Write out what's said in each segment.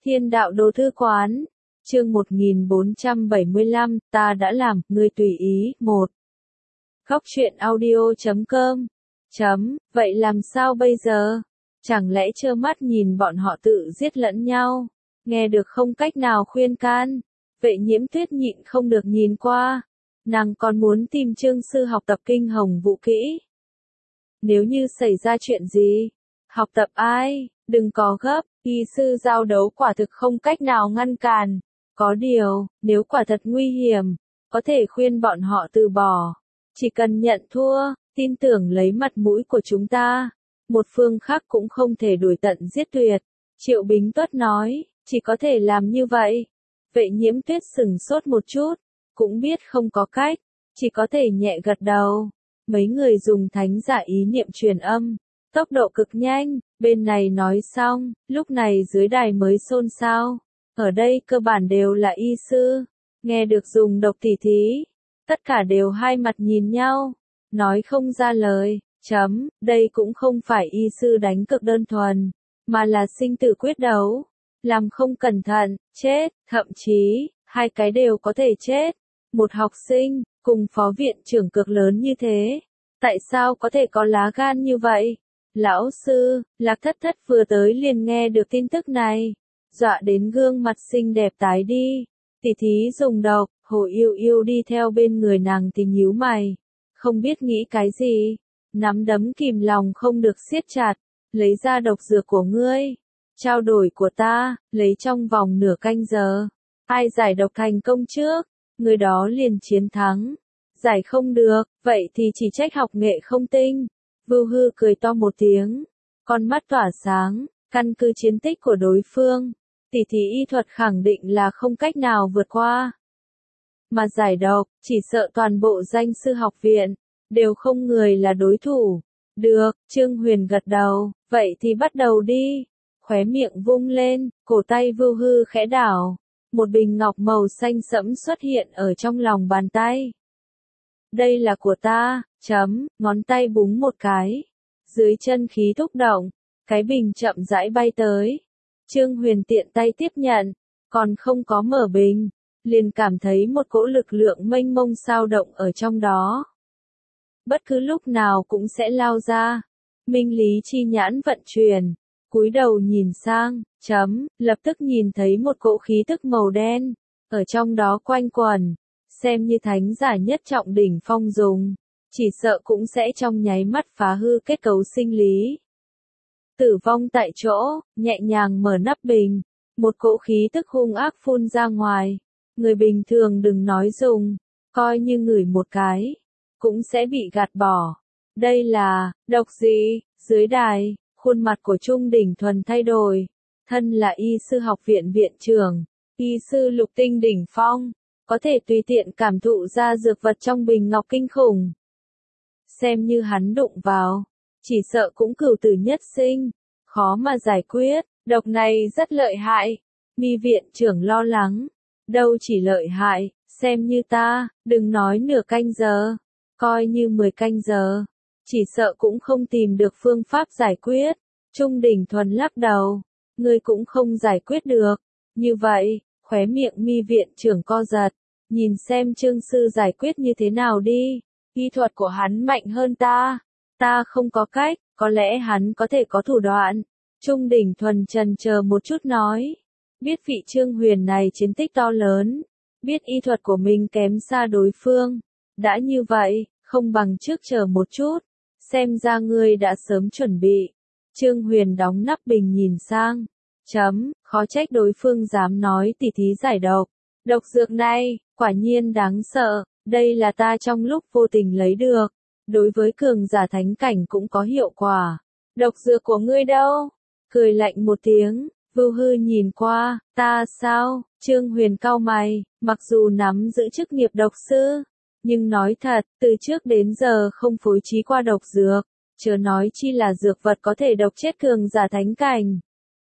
Thiên đạo đồ thư quán. Chương 1475, ta đã làm, ngươi tùy ý. 1. Góc truyện audio.com. Vậy làm sao bây giờ? Chẳng lẽ trơ mắt nhìn bọn họ tự giết lẫn nhau? Nghe được không cách nào khuyên can. Vệ Nhiễm Tuyết nhịn không được nhìn qua. Nàng còn muốn tìm Trương sư học tập kinh hồng vũ kỹ. Nếu như xảy ra chuyện gì? Học tập ai? Đừng có gấp, y sư giao đấu quả thực không cách nào ngăn cản. Có điều, nếu quả thật nguy hiểm, có thể khuyên bọn họ từ bỏ. Chỉ cần nhận thua, tin tưởng lấy mặt mũi của chúng ta, một phương khác cũng không thể đuổi tận giết tuyệt. Triệu Bính Tuất nói, chỉ có thể làm như vậy. Vệ Nhiễm Tuyết sửng sốt một chút, cũng biết không có cách, chỉ có thể nhẹ gật đầu. Mấy người dùng thánh giả ý niệm truyền âm, tốc độ cực nhanh, bên này nói xong, lúc này dưới đài mới xôn xao. Ở đây cơ bản đều là y sư, nghe được dùng độc tỉ thí, tất cả đều hai mặt nhìn nhau, nói không ra lời. Đây cũng không phải y sư đánh cực đơn thuần, mà là sinh tử quyết đấu. Làm không cẩn thận, chết, thậm chí, hai cái đều có thể chết. Một học sinh, cùng phó viện trưởng cực lớn như thế, tại sao có thể có lá gan như vậy? Lão sư, Lạc Thất Thất vừa tới liền nghe được tin tức này, dọa đến gương mặt xinh đẹp tái đi. Tỉ thí dùng độc, Hồ Yêu Yêu đi theo bên người nàng thì nhíu mày, không biết nghĩ cái gì, nắm đấm kìm lòng không được siết chặt, lấy ra độc dược của ngươi, trao đổi của ta, lấy trong vòng nửa canh giờ, ai giải độc thành công trước, người đó liền chiến thắng. Giải không được, vậy thì chỉ trách học nghệ không tinh. Vưu Hư cười to một tiếng, con mắt tỏa sáng, căn cứ chiến tích của đối phương, tỉ thí y thuật khẳng định là không cách nào vượt qua. Mà giải độc, chỉ sợ toàn bộ danh sư học viện, đều không người là đối thủ. Được, Trương Huyền gật đầu, vậy thì bắt đầu đi. Khóe miệng vung lên, cổ tay Vưu Hư khẽ đảo, một bình ngọc màu xanh sẫm xuất hiện ở trong lòng bàn tay. Đây là của ta, ngón tay búng một cái. Dưới chân khí thúc động, cái bình chậm rãi bay tới. Trương Huyền tiện tay tiếp nhận, còn không có mở bình, liền cảm thấy một cỗ lực lượng mênh mông sao động ở trong đó. Bất cứ lúc nào cũng sẽ lao ra. Minh lý chi nhãn vận chuyển, cúi đầu nhìn sang, lập tức nhìn thấy một cỗ khí tức màu đen, ở trong đó quanh quẩn. Xem như thánh giả nhất trọng đỉnh phong dùng, chỉ sợ cũng sẽ trong nháy mắt phá hư kết cấu sinh lý. Tử vong tại chỗ, nhẹ nhàng mở nắp bình, một cỗ khí tức hung ác phun ra ngoài. Người bình thường đừng nói dùng, coi như ngửi một cái, cũng sẽ bị gạt bỏ. Đây là, độc gì? Dưới đài, khuôn mặt của Trung Đỉnh Thuần thay đổi. Thân là y sư học viện viện trưởng, y sư lục tinh đỉnh phong, có thể tùy tiện cảm thụ ra dược vật trong bình ngọc kinh khủng. Xem như hắn đụng vào, chỉ sợ cũng cửu tử nhất sinh, khó mà giải quyết. Độc này rất lợi hại. Mi viện trưởng lo lắng, đâu chỉ lợi hại, xem như ta, đừng nói nửa canh giờ, coi như 10 canh giờ, chỉ sợ cũng không tìm được phương pháp giải quyết. Trung Đỉnh Thuần lắc đầu, ngươi cũng không giải quyết được. Như vậy, khóe miệng Mi viện trưởng co giật, nhìn xem Trương sư giải quyết như thế nào đi. Y thuật của hắn mạnh hơn ta không có cách, có lẽ hắn có thể có thủ đoạn. Trung Đỉnh Thuần chần chờ một chút nói, biết vị Trương Huyền này chiến tích to lớn, biết y thuật của mình kém xa đối phương. Đã như vậy, không bằng trước chờ một chút, xem ra ngươi đã sớm chuẩn bị. Trương Huyền đóng nắp bình nhìn sang, khó trách đối phương dám nói tỉ thí giải độc. Độc dược này, quả nhiên đáng sợ, đây là ta trong lúc vô tình lấy được. Đối với cường giả thánh cảnh cũng có hiệu quả. Độc dược của ngươi đâu? Cười lạnh một tiếng, Vưu Hư nhìn qua, ta sao? Trương Huyền cau mày, mặc dù nắm giữ chức nghiệp độc sư, nhưng nói thật, từ trước đến giờ không phối trí qua độc dược, chớ nói chi là dược vật có thể độc chết cường giả thánh cảnh.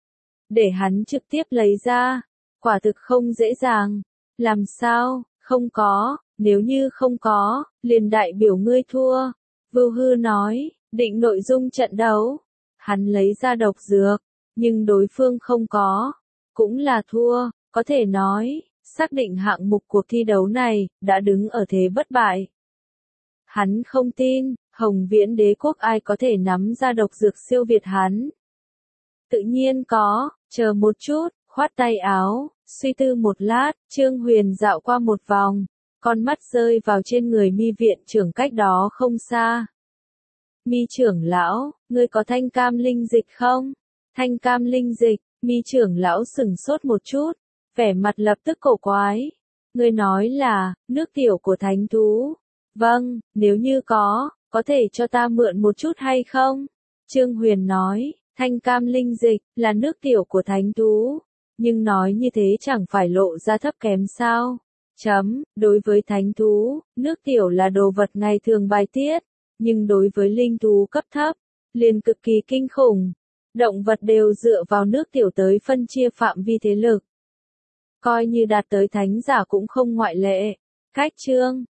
Để hắn trực tiếp lấy ra, quả thực không dễ dàng. Làm sao? Không có, nếu như không có, liền đại biểu ngươi thua. Vưu Hư nói, định nội dung trận đấu. Hắn lấy ra độc dược, nhưng đối phương không có. cũng là thua, có thể nói, xác định hạng mục cuộc thi đấu này, đã đứng ở thế bất bại. Hắn không tin, Hồng Viễn đế quốc ai có thể nắm ra độc dược siêu việt hắn. Tự nhiên có, chờ một chút, khoát tay áo, suy tư một lát, Trương Huyền dạo qua một vòng, con mắt rơi vào trên người Mi viện trưởng cách đó không xa. Mi trưởng lão, ngươi có thanh cam linh dịch không? Thanh cam linh dịch, Mi trưởng lão sửng sốt một chút, vẻ mặt lập tức cổ quái. Ngươi nói là, nước tiểu của thánh thú. Vâng, nếu như có thể cho ta mượn một chút hay không? Trương Huyền nói, thanh cam linh dịch, là nước tiểu của thánh thú. Nhưng nói như thế chẳng phải lộ ra thấp kém sao? Đối với thánh thú, nước tiểu là đồ vật ngày thường bài tiết. Nhưng đối với linh thú cấp thấp, liền cực kỳ kinh khủng. Động vật đều dựa vào nước tiểu tới phân chia phạm vi thế lực. Coi như đạt tới thánh giả cũng không ngoại lệ. Cách chương,